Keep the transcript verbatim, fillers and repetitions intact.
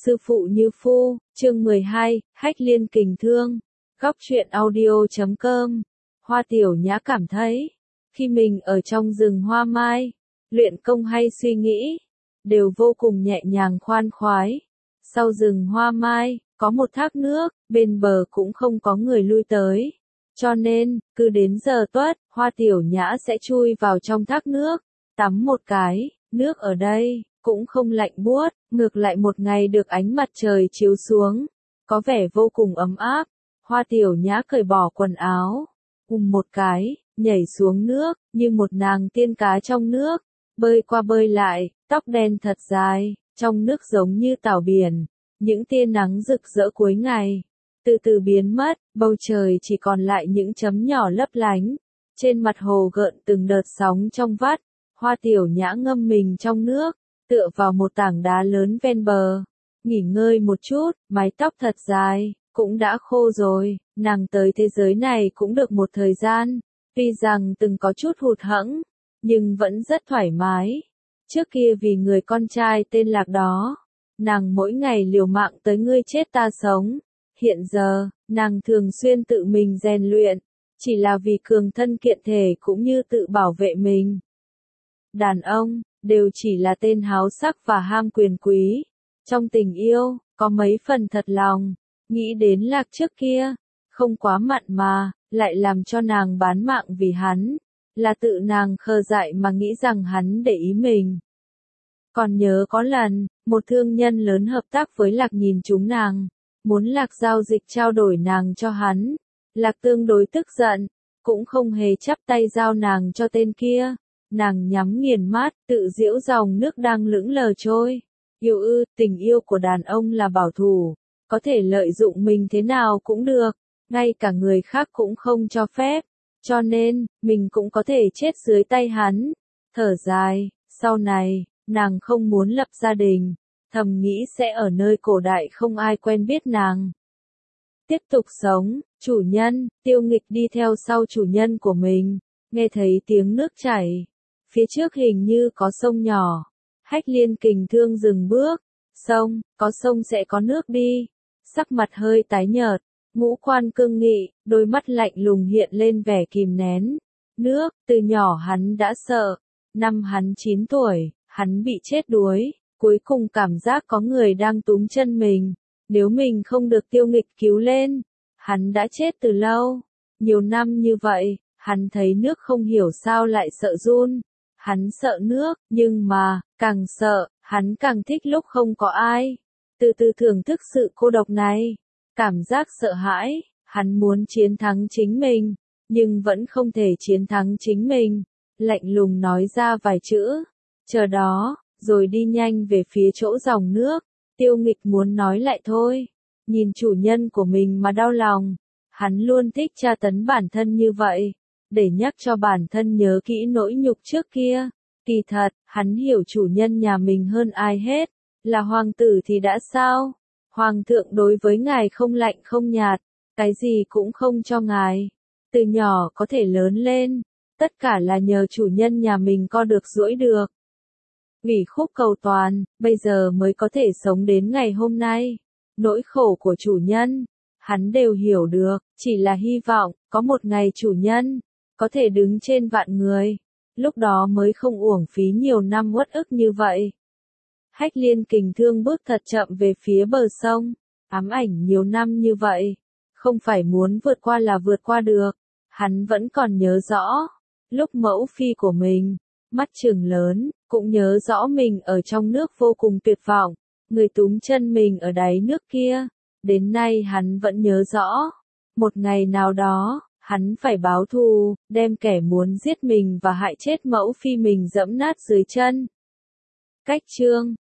Sư phụ như phu, chương mười hai, Hách Liên Kình Thương. Góc truyện audio chấm com. Hoa Tiểu Nhã cảm thấy, khi mình ở trong rừng hoa mai, luyện công hay suy nghĩ, đều vô cùng nhẹ nhàng khoan khoái. Sau rừng hoa mai, có một thác nước, bên bờ cũng không có người lui tới. Cho nên, cứ đến giờ tuất, Hoa Tiểu Nhã sẽ chui vào trong thác nước, tắm một cái. Nước ở đây cũng không lạnh buốt, ngược lại một ngày được ánh mặt trời chiếu xuống, có vẻ vô cùng ấm áp. Hoa Tiểu Nhã cởi bỏ quần áo, ùm một cái, nhảy xuống nước, như một nàng tiên cá trong nước, bơi qua bơi lại, tóc đen thật dài, trong nước giống như tảo biển. Những tia nắng rực rỡ cuối ngày từ từ biến mất, bầu trời chỉ còn lại những chấm nhỏ lấp lánh. Trên mặt hồ gợn từng đợt sóng trong vắt. Hoa Tiểu Nhã ngâm mình trong nước, tựa vào một tảng đá lớn ven bờ, nghỉ ngơi một chút. Mái tóc thật dài cũng đã khô rồi. Nàng tới thế giới này cũng được một thời gian, tuy rằng từng có chút hụt hẫng, nhưng vẫn rất thoải mái. Trước kia vì người con trai tên Lạc đó, nàng mỗi ngày liều mạng tới ngươi chết ta sống. Hiện giờ, nàng thường xuyên tự mình rèn luyện, chỉ là vì cường thân kiện thể cũng như tự bảo vệ mình. Đàn ông, đều chỉ là tên háo sắc và ham quyền quý. Trong tình yêu, có mấy phần thật lòng. Nghĩ đến Lạc trước kia, không quá mặn mà, lại làm cho nàng bán mạng vì hắn. Là tự nàng khờ dại mà nghĩ rằng hắn để ý mình. Còn nhớ có lần, một thương nhân lớn hợp tác với Lạc nhìn chúng nàng, muốn Lạc giao dịch trao đổi nàng cho hắn. Lạc tương đối tức giận, cũng không hề chắp tay giao nàng cho tên kia. Nàng nhắm nghiền mắt, tự giễu dòng nước đang lững lờ trôi. Yêu ư, tình yêu của đàn ông là bảo thủ, có thể lợi dụng mình thế nào cũng được, ngay cả người khác cũng không cho phép. Cho nên, mình cũng có thể chết dưới tay hắn. Thở dài, sau này, nàng không muốn lập gia đình, thầm nghĩ sẽ ở nơi cổ đại không ai quen biết nàng. Tiếp tục sống, chủ nhân, Tiêu Nghịch đi theo sau chủ nhân của mình, nghe thấy tiếng nước chảy. Phía trước hình như có sông nhỏ. Hách Liên Kình Thương dừng bước. Sông, có sông sẽ có nước đi. Sắc mặt hơi tái nhợt, ngũ quan cương nghị, đôi mắt lạnh lùng hiện lên vẻ kìm nén. Nước, từ nhỏ hắn đã sợ. Năm hắn chín tuổi, hắn bị chết đuối. Cuối cùng cảm giác có người đang túm chân mình. Nếu mình không được Tiêu Nghịch cứu lên, hắn đã chết từ lâu. Nhiều năm như vậy, hắn thấy nước không hiểu sao lại sợ run. Hắn sợ nước, nhưng mà, càng sợ, hắn càng thích lúc không có ai. Từ từ thưởng thức sự cô độc này. Cảm giác sợ hãi, hắn muốn chiến thắng chính mình, nhưng vẫn không thể chiến thắng chính mình. Lạnh lùng nói ra vài chữ, chờ đó, rồi đi nhanh về phía chỗ dòng nước. Tiêu Nghịch muốn nói lại thôi, nhìn chủ nhân của mình mà đau lòng. Hắn luôn thích tra tấn bản thân như vậy, để nhắc cho bản thân nhớ kỹ nỗi nhục trước kia. Kỳ thật, hắn hiểu chủ nhân nhà mình hơn ai hết. Là hoàng tử thì đã sao? Hoàng thượng đối với ngài không lạnh không nhạt, cái gì cũng không cho ngài. Từ nhỏ có thể lớn lên, tất cả là nhờ chủ nhân nhà mình co được duỗi được. Ủy khúc cầu toàn, bây giờ mới có thể sống đến ngày hôm nay. Nỗi khổ của chủ nhân, hắn đều hiểu được, chỉ là hy vọng, có một ngày chủ nhân có thể đứng trên vạn người, lúc đó mới không uổng phí nhiều năm uất ức như vậy. Hách Liên Kình Thương bước thật chậm về phía bờ sông, ám ảnh nhiều năm như vậy, không phải muốn vượt qua là vượt qua được. Hắn vẫn còn nhớ rõ, lúc mẫu phi của mình, mắt trừng lớn, cũng nhớ rõ mình ở trong nước vô cùng tuyệt vọng, người túm chân mình ở đáy nước kia. Đến nay hắn vẫn nhớ rõ, một ngày nào đó, hắn phải báo thù, đem kẻ muốn giết mình và hại chết mẫu phi mình dẫm nát dưới chân. Cách chương